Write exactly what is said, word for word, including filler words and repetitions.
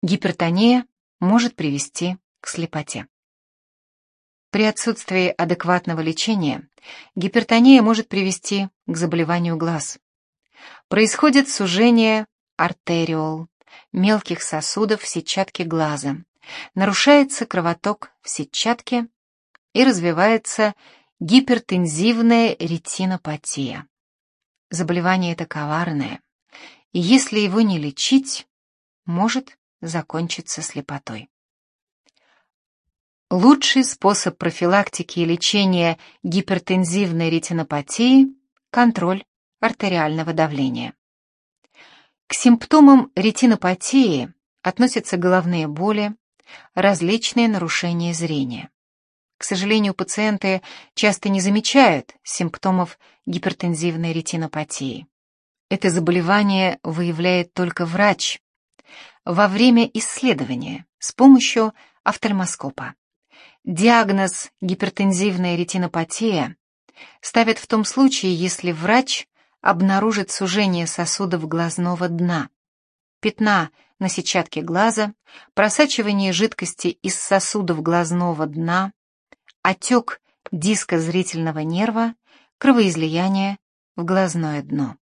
Гипертония может привести к слепоте. При отсутствии адекватного лечения гипертония может привести к заболеванию глаз. Происходит сужение артериол, мелких сосудов в сетчатке глаза, нарушается кровоток в сетчатке и развивается гипертензивная ретинопатия. Заболевание это коварное, и если его не лечить, может закончиться слепотой. Лучший способ профилактики и лечения гипертензивной ретинопатии – контроль артериального давления. К симптомам ретинопатии относятся головные боли, различные нарушения зрения. К сожалению, пациенты часто не замечают симптомов гипертензивной ретинопатии. Это заболевание выявляет только врач во время исследования с помощью офтальмоскопа. Диагноз гипертензивная ретинопатия ставят в том случае, если врач обнаружит сужение сосудов глазного дна, пятна на сетчатке глаза, просачивание жидкости из сосудов глазного дна, отек диска зрительного нерва, кровоизлияние в глазное дно.